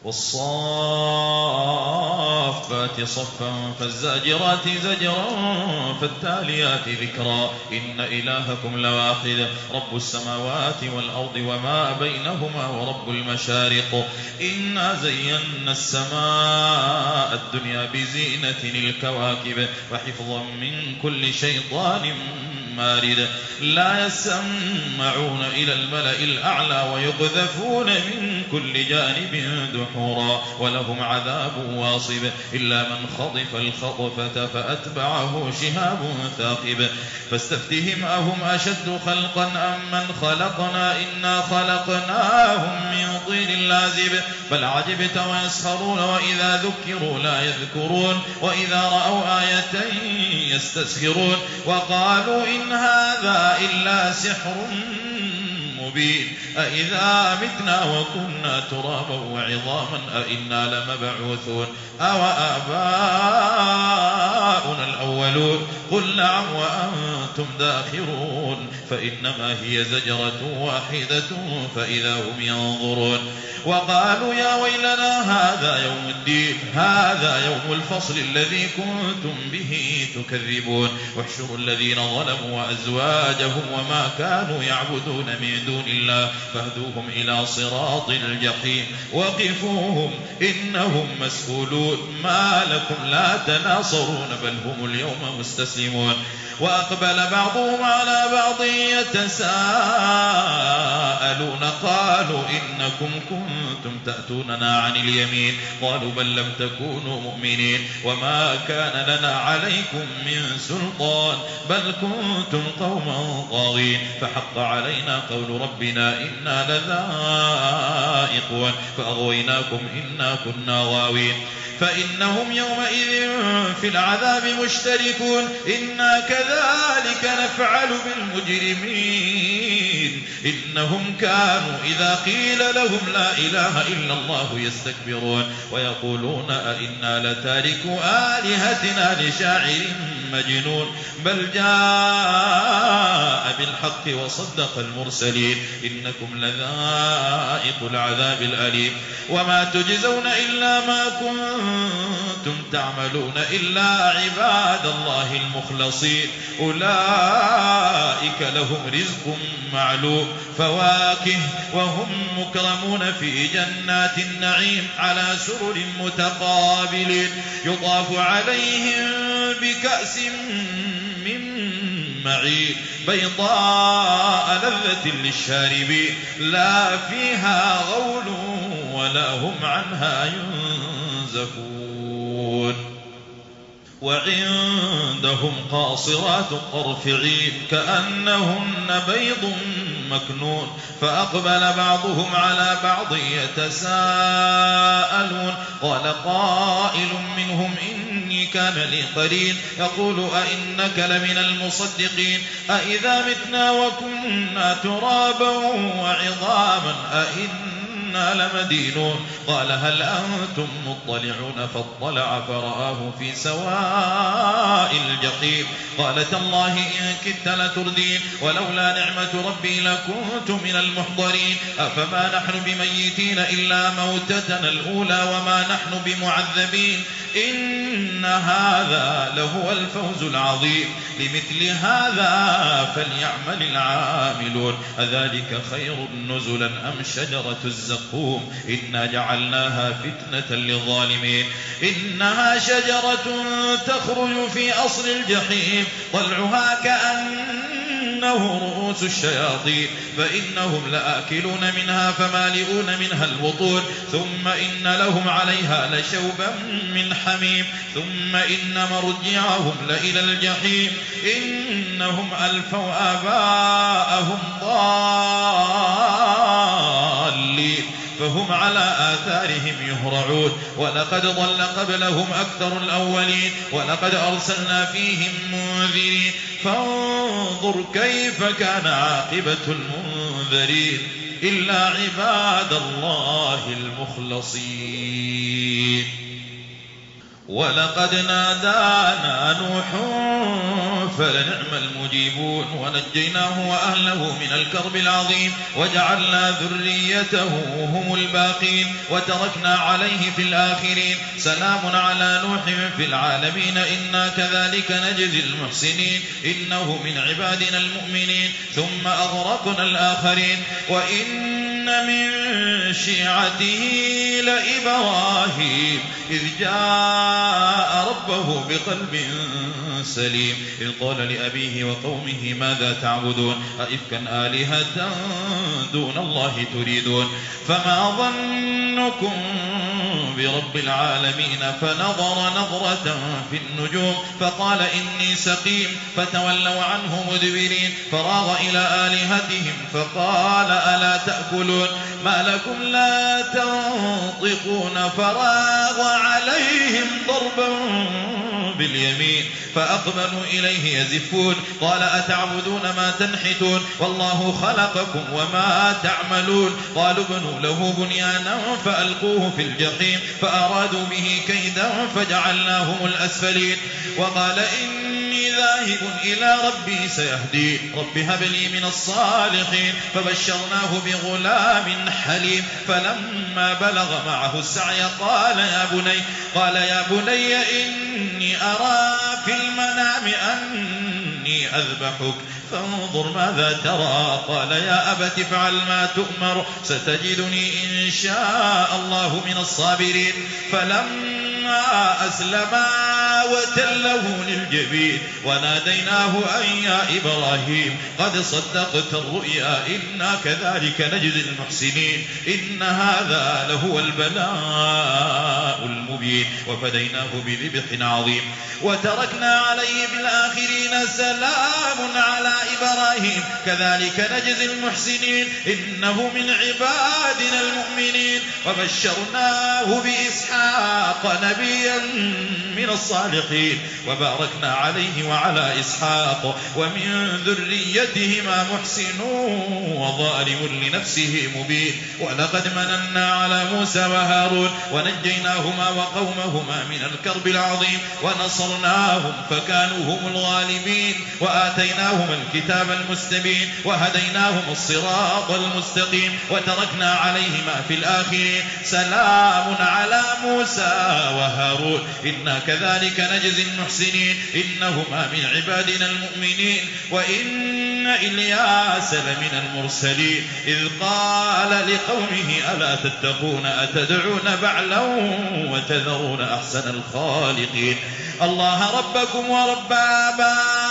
والصافات صفا فالزاجرات زجرا فالتاليات ذكرا إن إلهكم لواحد رب السماوات والأرض وما بينهما ورب المشارق إنا زينا السماء الدنيا بزينة الكواكب وحفظا من كل شيطان مارد لا يسمعون إلى الملأ الأعلى ويقذفون من كل جانب دحورا ولهم عذاب واصب إلا من خطف الخطفة فأتبعه شهاب ثاقب فاستفتهم أهم أشد خلقا أم من خلقنا إنا خلقناهم من طين لازب بل عجبت ويسخرون وإذا ذكروا لا يذكرون وإذا رأوا آية يستسخرون وقالوا إن هذا إلا سحر مبين أإذا متنا وكنا ترابا وعظاما أإنا لمبعوثون أو آباؤنا الأولون قل نعم وأنتم داخرون فإنما هي زجرة واحدة فإذا هم ينظرون وقالوا يا ويلنا هذا يوم الدين هذا يوم الفصل الذي كنتم به تكذبون واحشروا الذين ظلموا وأزواجهم وما كانوا يعبدون من دون الله فاهدوهم إلى صراط الجحيم وقفوهم إنهم مسؤولون ما لكم لا تناصرون بل هم اليوم مستسلمون وأقبل بعضهم على بعض يتساءلون قالوا إنكم كنتم تأتوننا عن اليمين قالوا بل لم تكونوا مؤمنين وما كان لنا عليكم من سلطان بل كنتم قوما طاغين فحق علينا قول ربنا إنا لذائقون فأغويناكم إنا كنا غاوين فإنهم يومئذ في العذاب مشتركون إنا كذلك نفعل بالمجرمين إنهم كانوا إذا قيل لهم لا إله إلا الله يستكبرون ويقولون أئنا لتاركو آلهتنا لشاعر مجنون بل جاء بالحق وصدق المرسلين إنكم لذائق العذاب الأليم وما تجزون إلا ما كنتم تعملون إلا عباد الله المخلصين أولئك لهم رزق معلوم فواكه وهم مكرمون في جنات النعيم على سرر متقابلين يطاف عليهم بكأس من معين بيضاء لذة للشاربين لا فيها غول ولا هم عنها ينزفون وعندهم قاصرات الطرف عين كأنهن بيض مكنون فأقبل بعضهم على بعض يتساءلون قال قائل منهم إني كان لي قرين يقول أئنك لمن المصدقين أئذا متنا وكنا ترابا وعظاما أئنا لمدينون قال هل أنتم مطلعون فاطلع فرآه في سواء الجحيم قال تالله إن كدت لتردين ولولا نعمة ربي لكنت من المحضرين أفما نحن بميتين إلا موتتنا الأولى وما نحن بمعذبين إن هذا لهو الفوز العظيم لمثل هذا فليعمل العاملون أذلك خير نزلا أم شجرة الزقوم إنا جعلناها فتنة للظالمين إنها شجرة تخرج في أصل الجحيم طلعها كأنه رؤوس الشياطين فإنهم لآكلون منها فمالئون منها البطون ثم إن لهم عليها لشوبا من حميم ثم إن مرجعهم لإلى الجحيم إنهم ألفوا آباءهم ضالين فهم على آثارهم يهرعون ولقد ضل قبلهم أكثر الأولين ولقد أرسلنا فيهم منذرين فانظر كيف كان عاقبة المنذرين إلا عباد الله المخلصين ولقد نادانا نوح فلنعم المجيبون ونجيناه وأهله من الكرب العظيم وجعلنا ذريته هم الباقين وتركنا عليه في الآخرين سلام على نوح في العالمين إنا كذلك نجزي المحسنين إنه من عبادنا المؤمنين ثم أغرقنا الآخرين وإن من شيعته لإبراهيم إذ جاء ربه بقلب سليم إذ قال لأبيه وقومه ماذا تعبدون أئفكا آلهة دون الله تريدون فما ظنكم برب العالمين فنظر نظرة في النجوم فقال إني سقيم فتولوا عنه مدبرين فراغ إلى آلهتهم فقال ألا تأكلون ما لكم لا تنطقون فراغ عليهم ضربا باليمين فأقبلوا إليه يزفون قال أتعبدون ما تنحتون والله خلقكم وما تعملون قالوا ابنوا له بنيانا فألقوه في الجحيم فأرادوا به كيدا فجعلناهم الأسفلين وقال إني ذاهب إلى ربي سيهدين رب هب لي من الصالحين فبشرناه بغلام حليم فلما بلغ معه السعي قال يا بني إني أرى في المنام أني أذبحك فانظر ماذا ترى قال يا أبت افعل ما تؤمر ستجدني إن شاء الله من الصابرين فلما أسلما وتله للجبين وناديناه أن يا إبراهيم قد صدقت الرؤيا إنا كذلك نجزي المحسنين إن هذا لهو البلاء المبين وفديناه بذبح عظيم وتركنا عليه في الآخرين سلام على إبراهيم كذلك نجزي المحسنين إنه من عبادنا المؤمنين وبشرناه بإسحاق نبيا من الصالحين وباركنا عليه وعلى إسحاق ومن ذريتهما محسن وظالم لنفسه مبين ولقد مننا على موسى وهارون ونجيناهما وقومهما من الكرب العظيم ونصرناهم فكانوا هم الغالبين وآتيناهما الكتاب المستبين وهديناهم الصراط المستقيم وتركنا عليهما في الآخرين سلام على موسى وهارون إنا كذلك نجزي المحسنين إنهما من عبادنا المؤمنين وإن إلياس لمن المرسلين إذ قال لقومه ألا تتقون أتدعون بعلا وتذرون أحسن الخالقين الله ربكم ورب آبائكم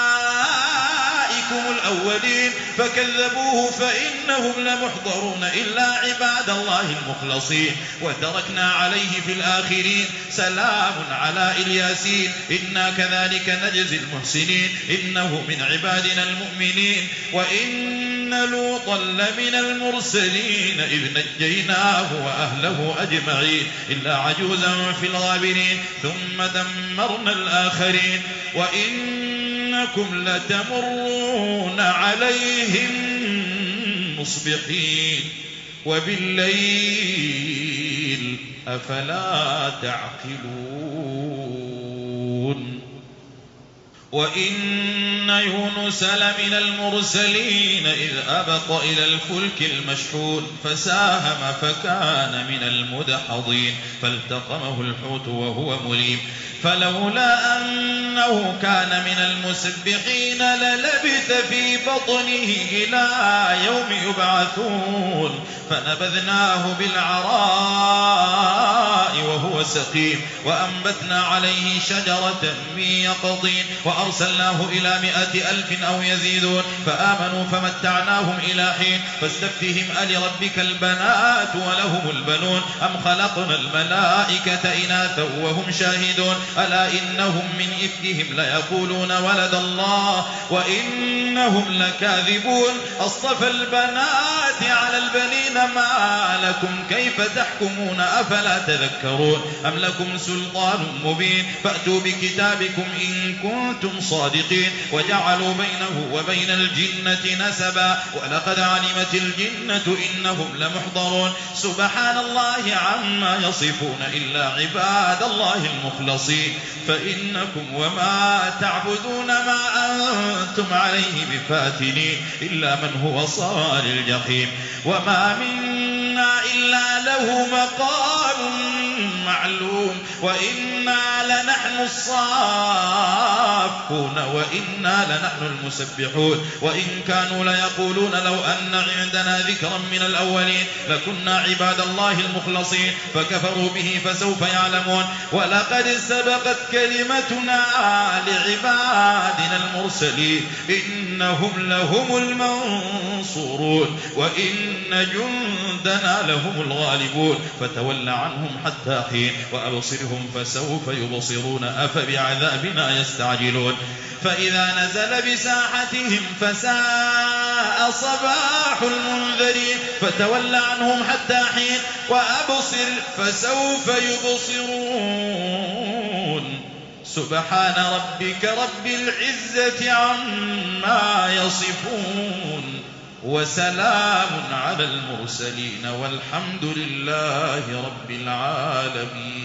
الأولين فكذبوه فإنهم لمحضرون إلا عباد الله المخلصين وتركنا عليه في الآخرين سلام على إلياسين إنا كذلك نجزي المحسنين إنه من عبادنا المؤمنين وإن لوطا لمن المرسلين إذ نجيناه وأهله أجمعين إلا عجوزا في الغابرين ثم دمرنا الآخرين وإنكم لتمرون عليهم مصبحين وبالليل أفلا تعقلون وإن يونس لمن المرسلين إذ أبق إلى الفلك المشحون فساهم فكان من المدحضين فالتقمه الحوت وهو مليم فلولا أنه كان من المسبحين للبث في بطنه إلى يوم يبعثون فنبذناه بالعراء وهو سقيم وأنبتنا عليه شجرة من يقطين وأرسلناه إلى 100,000 أو يزيدون فآمنوا فمتعناهم إلى حين فاستفتهم ألربك البنات ولهم البنون أم خلقنا الملائكة إناثا وهم شاهدون ألا إنهم من إفكهم ليقولون ولد الله وإنهم لكاذبون أصطفى البنات على البنين ما لكم كيف تحكمون أفلا تذكرون أم لكم سلطان مبين فأتوا بكتابكم إن كنتم صادقين وجعلوا بينه وبين الجنة نسبا ولقد علمت الجنة إنهم لمحضرون سبحان الله عما يصفون إلا عباد الله المخلصين فإنكم وما تعبدون ما أنتم عليه بفاتنين إلا من هو صال الجحيم وما منا إلا له مقام معلوم وإنا لنحن الصافون وإنا لنحن المسبحون وإن كانوا ليقولون لو أن عندنا ذكرا من الأولين لكنا عباد الله المخلصين فكفروا به فسوف يعلمون ولقد سبقت كلمتنا لعبادنا المرسلين إنهم لهم المنصورون وإن جندنا لهم الغالبون فتول عنهم حتى حين وأبصرهم فسوف يبصرون أفبعذابنا يستعجلون فإذا نزل بساحتهم فساء صباح المنذرين فتول عنهم حتى حين وأبصر فسوف يبصرون سبحان ربك رب العزة عما يصفون وسلام على المرسلين والحمد لله رب العالمين.